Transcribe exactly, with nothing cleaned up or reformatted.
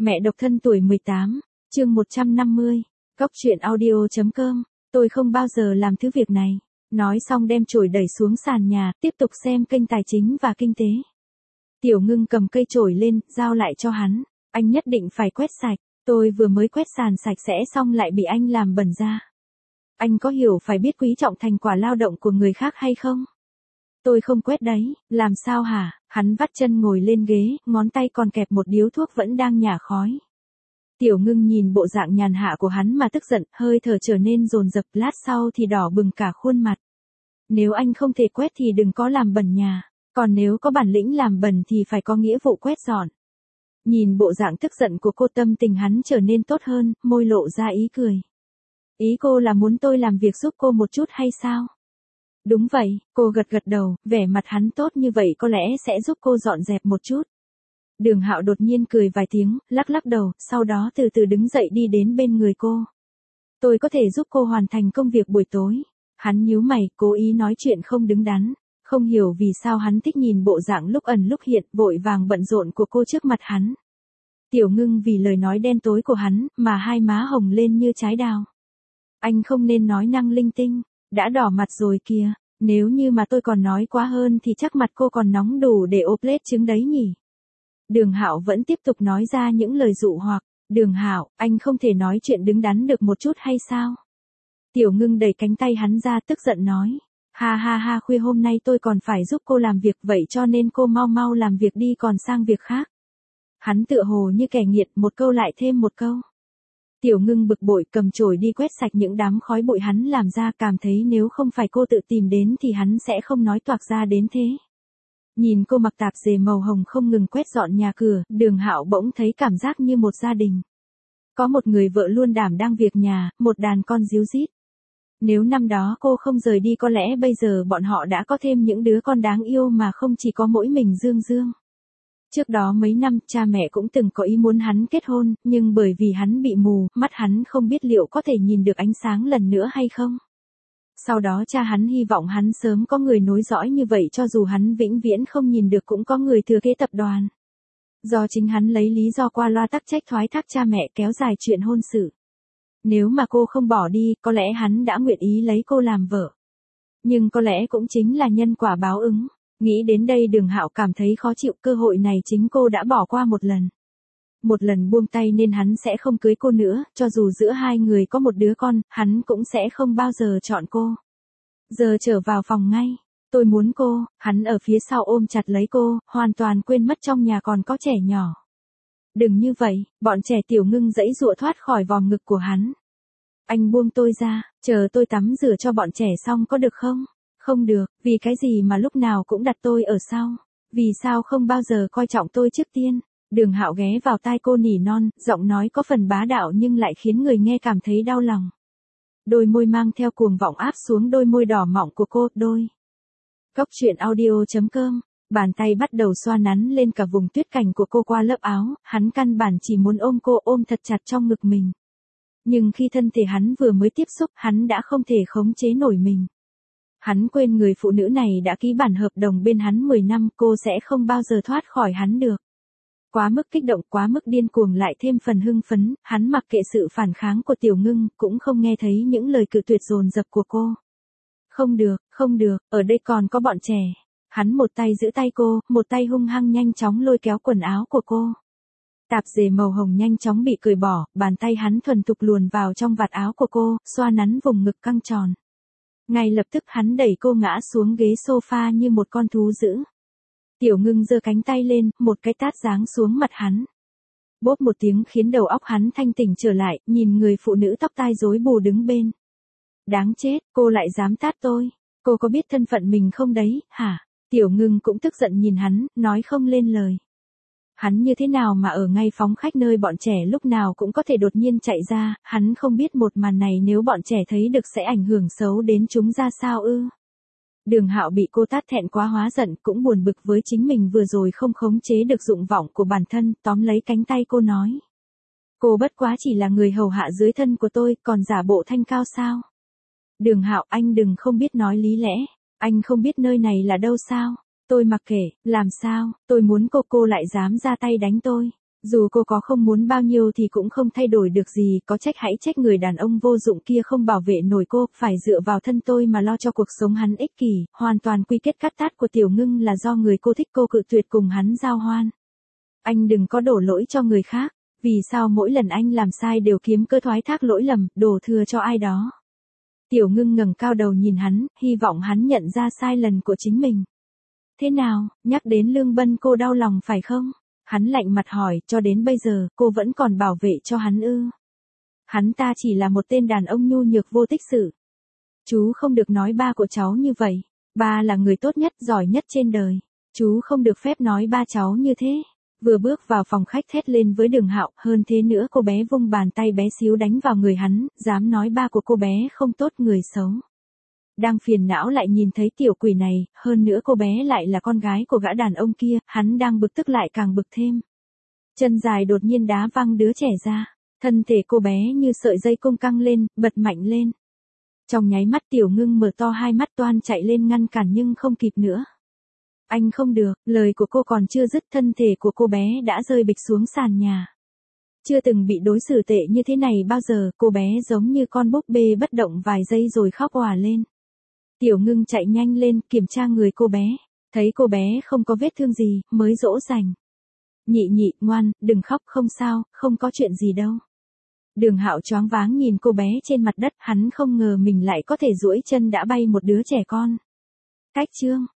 Mẹ độc thân tuổi mười tám, chương một trăm năm mươi, Cóc truyện audio chấm com, tôi không bao giờ làm thứ việc này. Nói xong đem chổi đẩy xuống sàn nhà, tiếp tục xem kênh tài chính và kinh tế. Tiểu Ngưng cầm cây chổi lên, giao lại cho hắn. Anh nhất định phải quét sạch, tôi vừa mới quét sàn sạch sẽ xong lại bị anh làm bẩn ra. Anh có hiểu phải biết quý trọng thành quả lao động của người khác hay không? Tôi không quét đấy, làm sao hả? Hắn vắt chân ngồi lên ghế, ngón tay còn kẹp một điếu thuốc vẫn đang nhả khói. Tiểu Ngưng nhìn bộ dạng nhàn hạ của hắn mà tức giận, hơi thở trở nên dồn dập, lát sau thì đỏ bừng cả khuôn mặt. Nếu anh không thể quét thì đừng có làm bẩn nhà, còn nếu có bản lĩnh làm bẩn thì phải có nghĩa vụ quét dọn. Nhìn bộ dạng tức giận của cô, tâm tình hắn trở nên tốt hơn, môi lộ ra ý cười. Ý cô là muốn tôi làm việc giúp cô một chút hay sao? Đúng vậy, cô gật gật đầu, vẻ mặt hắn tốt như vậy có lẽ sẽ giúp cô dọn dẹp một chút. Đường Hạo đột nhiên cười vài tiếng, lắc lắc đầu, sau đó từ từ đứng dậy đi đến bên người cô. Tôi có thể giúp cô hoàn thành công việc buổi tối. Hắn nhíu mày, cố ý nói chuyện không đứng đắn, không hiểu vì sao hắn thích nhìn bộ dạng lúc ẩn lúc hiện, vội vàng bận rộn của cô trước mặt hắn. Tiểu Ngưng vì lời nói đen tối của hắn, mà hai má hồng lên như trái đào. Anh không nên nói năng linh tinh, đã đỏ mặt rồi kìa, nếu như mà tôi còn nói quá hơn thì chắc mặt cô còn nóng đủ để ốp lết trứng đấy nhỉ. Đường Hạo vẫn tiếp tục nói ra những lời dụ hoặc, Đường Hạo, anh không thể nói chuyện đứng đắn được một chút hay sao? Tiểu Ngưng đẩy cánh tay hắn ra tức giận nói, ha ha ha, khuya hôm nay tôi còn phải giúp cô làm việc, vậy cho nên cô mau mau làm việc đi còn sang việc khác. Hắn tựa hồ như kẻ nghiện, một câu lại thêm một câu. Tiểu Ngưng bực bội cầm chổi đi quét sạch những đám khói bụi hắn làm ra, cảm thấy nếu không phải cô tự tìm đến thì hắn sẽ không nói toạc ra đến thế. Nhìn cô mặc tạp dề màu hồng không ngừng quét dọn nhà cửa, Đường Hạo bỗng thấy cảm giác như một gia đình. Có một người vợ luôn đảm đang việc nhà, một đàn con ríu rít. Nếu năm đó cô không rời đi có lẽ bây giờ bọn họ đã có thêm những đứa con đáng yêu mà không chỉ có mỗi mình Dương Dương. Trước đó mấy năm, cha mẹ cũng từng có ý muốn hắn kết hôn, nhưng bởi vì hắn bị mù, mắt hắn không biết liệu có thể nhìn được ánh sáng lần nữa hay không. Sau đó cha hắn hy vọng hắn sớm có người nối dõi như vậy, cho dù hắn vĩnh viễn không nhìn được cũng có người thừa kế tập đoàn. Do chính hắn lấy lý do qua loa tắc trách thoái thác cha mẹ, kéo dài chuyện hôn sự. Nếu mà cô không bỏ đi, có lẽ hắn đã nguyện ý lấy cô làm vợ. Nhưng có lẽ cũng chính là nhân quả báo ứng. Nghĩ đến đây Đường Hạo cảm thấy khó chịu, cơ hội này chính cô đã bỏ qua một lần. Một lần buông tay nên hắn sẽ không cưới cô nữa, cho dù giữa hai người có một đứa con, hắn cũng sẽ không bao giờ chọn cô. Giờ trở vào phòng ngay, tôi muốn cô, hắn ở phía sau ôm chặt lấy cô, hoàn toàn quên mất trong nhà còn có trẻ nhỏ. Đừng như vậy, bọn trẻ. Tiểu Ngưng giãy giụa thoát khỏi vòng ngực của hắn. Anh buông tôi ra, chờ tôi tắm rửa cho bọn trẻ xong có được không? Không được, vì cái gì mà lúc nào cũng đặt tôi ở sau? Vì sao không bao giờ coi trọng tôi trước tiên? Đường Hạo ghé vào tai cô nỉ non, giọng nói có phần bá đạo nhưng lại khiến người nghe cảm thấy đau lòng. Đôi môi mang theo cuồng vọng áp xuống đôi môi đỏ mọng của cô, đôi. Cóc truyện audio chấm com, bàn tay bắt đầu xoa nắn lên cả vùng tuyết cảnh của cô qua lớp áo, hắn căn bản chỉ muốn ôm cô, ôm thật chặt trong ngực mình. Nhưng khi thân thể hắn vừa mới tiếp xúc, hắn đã không thể khống chế nổi mình. Hắn quên người phụ nữ này đã ký bản hợp đồng bên hắn mười năm, cô sẽ không bao giờ thoát khỏi hắn được. Quá mức kích động, quá mức điên cuồng lại thêm phần hưng phấn, hắn mặc kệ sự phản kháng của Tiểu Ngưng, cũng không nghe thấy những lời cự tuyệt dồn dập của cô. Không được, không được, ở đây còn có bọn trẻ. Hắn một tay giữ tay cô, một tay hung hăng nhanh chóng lôi kéo quần áo của cô. Tạp dề màu hồng nhanh chóng bị cởi bỏ, bàn tay hắn thuần thục luồn vào trong vạt áo của cô, xoa nắn vùng ngực căng tròn. Ngay lập tức hắn đẩy cô ngã xuống ghế sofa như một con thú dữ. Tiểu Ngưng giơ cánh tay lên, một cái tát giáng xuống mặt hắn. Bốp một tiếng khiến đầu óc hắn thanh tỉnh trở lại, nhìn người phụ nữ tóc tai rối bù đứng bên. Đáng chết, cô lại dám tát tôi. Cô có biết thân phận mình không đấy, hả? Tiểu Ngưng cũng tức giận nhìn hắn, nói không lên lời. Hắn như thế nào mà ở ngay phòng khách nơi bọn trẻ lúc nào cũng có thể đột nhiên chạy ra, hắn không biết một màn này nếu bọn trẻ thấy được sẽ ảnh hưởng xấu đến chúng ra sao ư. Đường Hạo bị cô tát thẹn quá hóa giận, cũng buồn bực với chính mình vừa rồi không khống chế được dụng vọng của bản thân, tóm lấy cánh tay cô nói. Cô bất quá chỉ là người hầu hạ dưới thân của tôi, còn giả bộ thanh cao sao? Đường Hạo, anh đừng không biết nói lý lẽ, anh không biết nơi này là đâu sao? Tôi mặc kệ, làm sao, tôi muốn cô cô lại dám ra tay đánh tôi. Dù cô có không muốn bao nhiêu thì cũng không thay đổi được gì, có trách hãy trách người đàn ông vô dụng kia không bảo vệ nổi cô, phải dựa vào thân tôi mà lo cho cuộc sống hắn ích kỷ, hoàn toàn quy kết cắt tát của Tiểu Ngưng là do người cô thích cô cự tuyệt cùng hắn giao hoan. Anh đừng có đổ lỗi cho người khác, vì sao mỗi lần anh làm sai đều kiếm cớ thoái thác lỗi lầm, đổ thừa cho ai đó. Tiểu Ngưng ngẩng cao đầu nhìn hắn, hy vọng hắn nhận ra sai lần của chính mình. Thế nào, nhắc đến Lương Bân cô đau lòng phải không? Hắn lạnh mặt hỏi, cho đến bây giờ, cô vẫn còn bảo vệ cho hắn ư? Hắn ta chỉ là một tên đàn ông nhu nhược vô tích sự. Chú không được nói ba của cháu như vậy. Ba là người tốt nhất, giỏi nhất trên đời. Chú không được phép nói ba cháu như thế. Vừa bước vào phòng khách thét lên với Đường Hạo, hơn thế nữa cô bé vung bàn tay bé xíu đánh vào người hắn, dám nói ba của cô bé không tốt, người xấu. Đang phiền não lại nhìn thấy tiểu quỷ này, hơn nữa cô bé lại là con gái của gã đàn ông kia, hắn đang bực tức lại càng bực thêm. Chân dài đột nhiên đá văng đứa trẻ ra, thân thể cô bé như sợi dây cung căng lên, bật mạnh lên. Trong nháy mắt Tiểu Ngưng mở to hai mắt toan chạy lên ngăn cản nhưng không kịp nữa. Anh không được, lời của cô còn chưa dứt thân thể của cô bé đã rơi bịch xuống sàn nhà. Chưa từng bị đối xử tệ như thế này bao giờ, cô bé giống như con búp bê bất động vài giây rồi khóc òa lên. Tiểu Ngưng chạy nhanh lên kiểm tra người cô bé, thấy cô bé không có vết thương gì, mới dỗ dành. Nhị nhị, ngoan, đừng khóc, không sao, không có chuyện gì đâu. Đường Hạo choáng váng nhìn cô bé trên mặt đất, hắn không ngờ mình lại có thể duỗi chân đã bay một đứa trẻ con. Cách chương